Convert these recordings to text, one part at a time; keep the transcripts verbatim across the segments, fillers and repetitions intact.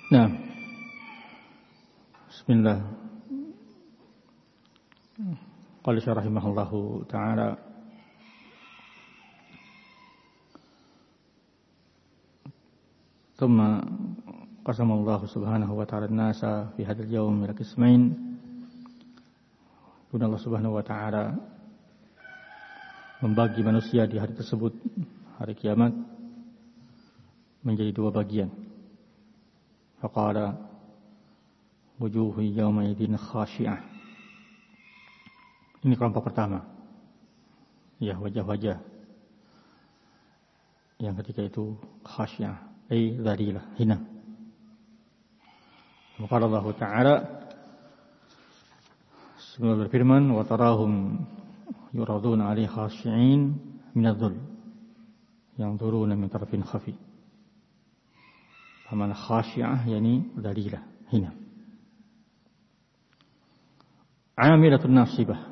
Nah, bismillah. Qala syarah rahimahullahu ta'ala thumma qasama Allah subhanahu wa ta'ala an-nasa fi hadzal yawm ila qismain. Kemudian Allah subhanahu wa ta'ala membagi manusia di hari tersebut, hari kiamat, menjadi dua bagian. Faqala wujuhu yawma idin khashi'ah. Ini kelompok pertama. Ya, wajah-wajah yang ketika itu khashi'ah, ay dhalilah, hina. Qala Allah Ta'ala, sebelum berfirman, wa tarahum yuraduna 'alaihi khashi'in minadh-dhul yanzuruna min tarfin khafi. Faman khashi'ah yani dhalilah, hina. Amilatun nasibah,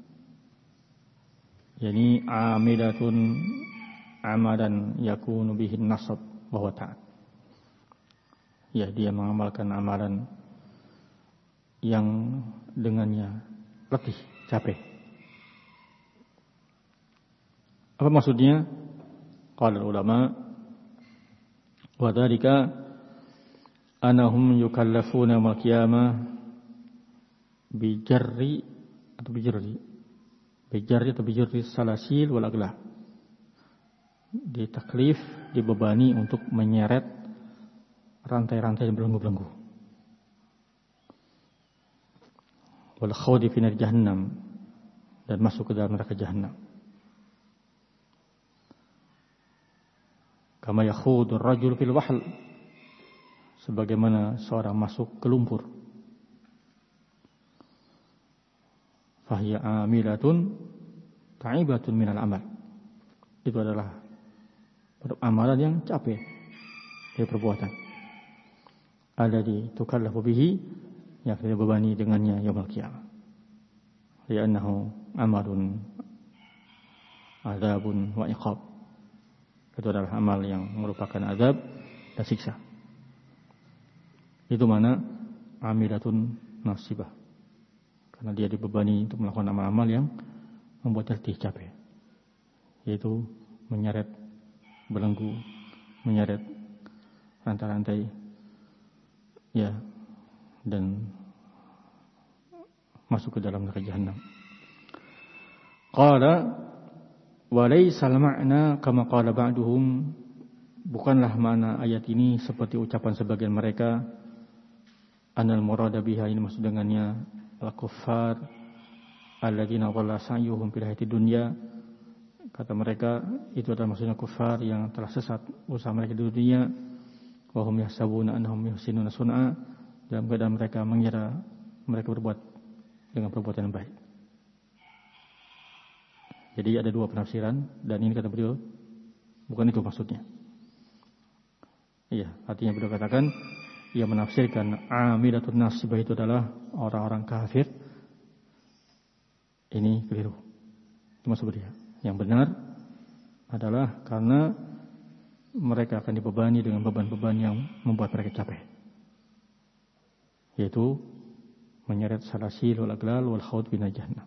yani amilatun amalan yakunu bihi nasab wa huwa ta'at. Ya, dia mengamalkan amalan yang dengannya letih, capek. Apa maksudnya? Qala ulama wa dzalika anahum yukallafuna yaumil qiyamah bi jarri atau bi jarri bi jarri atau bi jarri salasil wal aglah. Ditaklif, dibebani untuk menyeret rantai-rantai yang belenggu-belenggu. Wal khawdi fi nar jahannam, dan masuk ke dalam neraka jahannam. Kama yakhudur rajul fil wahl, sebagaimana seorang masuk ke lumpur. Fahiya amilatun ta'ibatun minal amal. Itu adalah amalan yang capek dari perbuatan. Alladzi tukallafu bihi, yang kita bebani dengannya yaumul qiyamah. Li'annahu amalun azabun wa iqab. Itu adalah amal yang merupakan azab dan siksa. Itu mana amilatun nasibah, karena dia dibebani untuk melakukan amal-amal yang membuat letih, capek, yaitu menyeret belenggu, menyeret rantai-rantai, ya, dan masuk ke dalam neraka jahannam. Qala wa laysal ma'na kama qala ba'duhum, bukanlah makna ayat ini seperti ucapan sebagian mereka, anal murada biha, ini maksud dengannya al-kuffar alladzina dhalla sa'yuhum fil hayatid dunya. Kata mereka, itu adalah maksudnya kufar yang telah sesat usaha mereka di dunia. Wa hum yahsabuna annahum yuhsinuna sun'a, dalam keadaan mereka mengira mereka berbuat dengan perbuatan yang baik. Jadi ada dua penafsiran, dan ini kata beliau bukan itu maksudnya. Iya, artinya beliau katakan ia menafsirkan amilatun nasibah itu adalah orang-orang kafir. Ini keliru. Itu maksud beliau. Yang benar adalah karena mereka akan dibebani dengan beban-beban yang membuat mereka capek, yaitu menyeret salasil wal aglal wal khawd fi jahannam.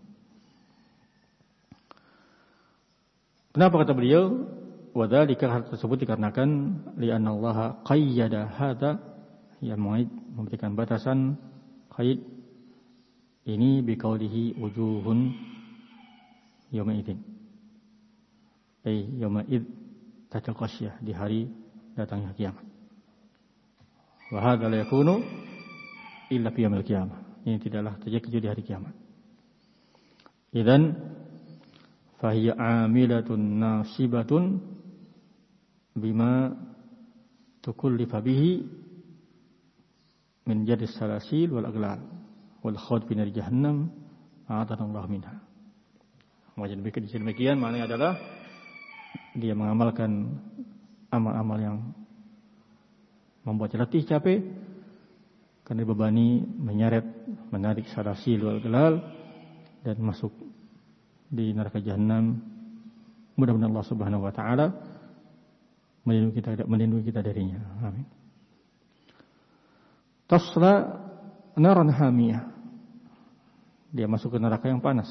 Kenapa kata beliau wa dzalika, hal tersebut dikarenakan li'anna Allah qayyada hadza, yang memberikan batasan qaid ini biqaulihi wujuhun yauma idzin, ay yauma id tataqasyah, di hari datangnya kiamat. Wa hadza la yakunu illa fi yaumil qiyamah, ini tidaklah terjadi di hari kiamat. Idzan fahiya amilatun nasibatun bima tukullifa bihi min jadis salasil wal aglal wal khawd fi nar jahannam, a'adana Allah minha. Wajib demikian, maknanya adalah dia mengamalkan amal-amal yang membuat letih, capek, karena dibebani menyeret, menarik salasil wal aglal, dan masuk di neraka jahannam. Mudah-mudahan Allah Subhanahu wa taala melindungi kita melindungi kita darinya. Amin. tasla naran hamiyah. Dia masuk ke neraka yang panas.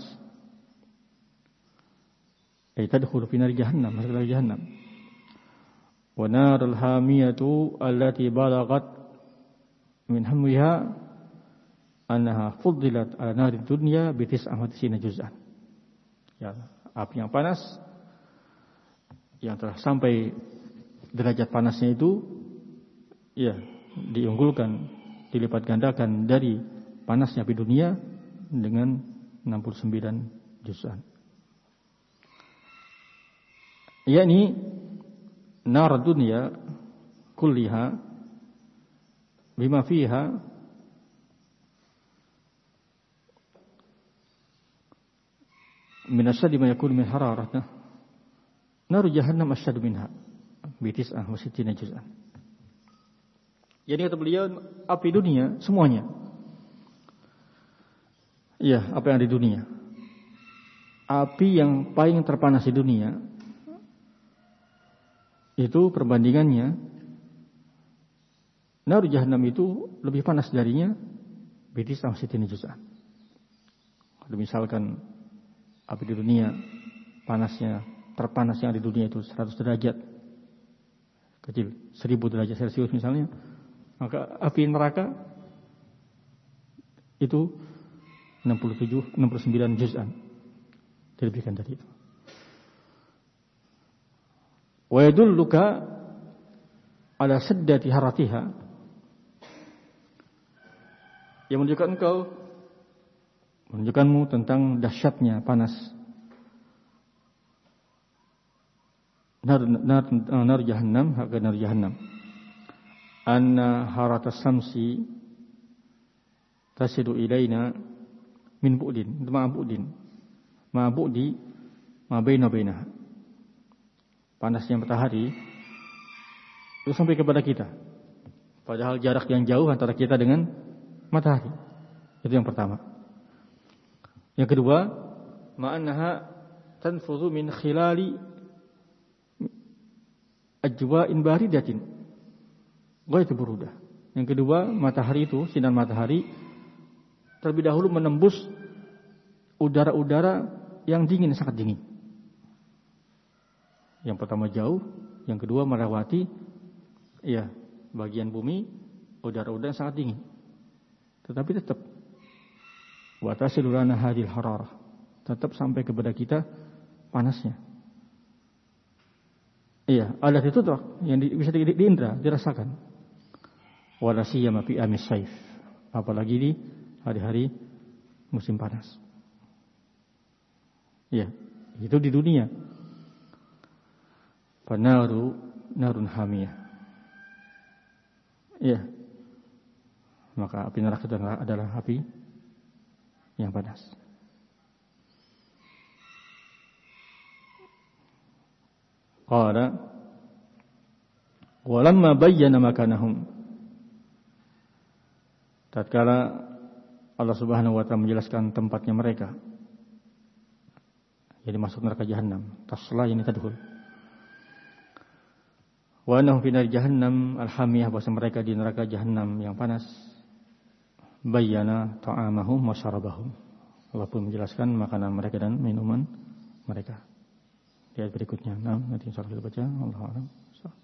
Ay tadkhulu fi nar jahannam, masuk ke jahannam. Wa narul hamiyatu allati balaghat min hamwiha annaha fuddilat ala narid dunya bi tis'ah wa tis'ina juz'an. Ya, api yang panas yang telah sampai derajat panasnya itu ya diunggulkan, dilipat gandakan dari panasnya api dunia dengan enam puluh sembilan juz'an. Yakni nar dunia kulliha bima fiha min asyaddi ma yakun min hararatah naru jahannam asyaddu minha bi tis'ah wa sittina juz'an. Jadi kata beliau api dunia semuanya. Iya, apa yang ada di dunia. Api yang paling terpanas di dunia itu perbandingannya naru jahannam itu lebih panas darinya bi tis'ah wa sittina juz'an. Kalau misalkan api di dunia panasnya terpanas yang di dunia itu seratus derajat kecil, seribu derajat Celcius misalnya, maka api neraka itu enam puluh tujuh, enam puluh sembilan juz'an dilebihkan dari itu. Wa yadulluka ala saddati haratiha, yang menunjukkan engkau menunjukkanmu tentang dahsyatnya panas nar nar nar jahannam, harga nar jahannam. Anna haratas samsi tasidu ilaina min bu'din, ma bu'din, ma bu'di, ma baina bainaha. Panasnya matahari itu sampai kepada kita, padahal jarak yang jauh antara kita dengan matahari. Itu yang pertama. Yang kedua, ma'annaha tanfudhu min khilali ajwa'in baridatin ghaitu burudah. Yang kedua, matahari itu, sinar matahari terlebih dahulu menembus udara-udara yang dingin, sangat dingin. Yang pertama jauh, yang kedua melewati ya bagian bumi udara-udara yang sangat dingin. Tetapi tetap wa tasilu lana hadhil hararah, tetap sampai kepada kita panasnya. Iya, alat itu tuh yang di, bisa diindra, dirasakan. Wala siyama fi amis saif, apalagi di hari-hari musim panas. Iya, itu di dunia. Panaru narun hamiyah. Iya. Maka api neraka adalah api yang panas. Qala walamma bayyana makanahum, tatkala Allah Subhanahu wa taala menjelaskan tempatnya mereka, jadi masuk neraka jahanam, tasla ini tadkhul. Wa annahum fi nar jahannam al-hamiyah, bahwa mereka di neraka jahanam yang panas. Bayyana ta'amahum wa syarabahum, Allah pun menjelaskan makanan mereka dan minuman mereka. Di ayat berikutnya. Nah, nanti insyaallah kita baca. Allahu a'lam.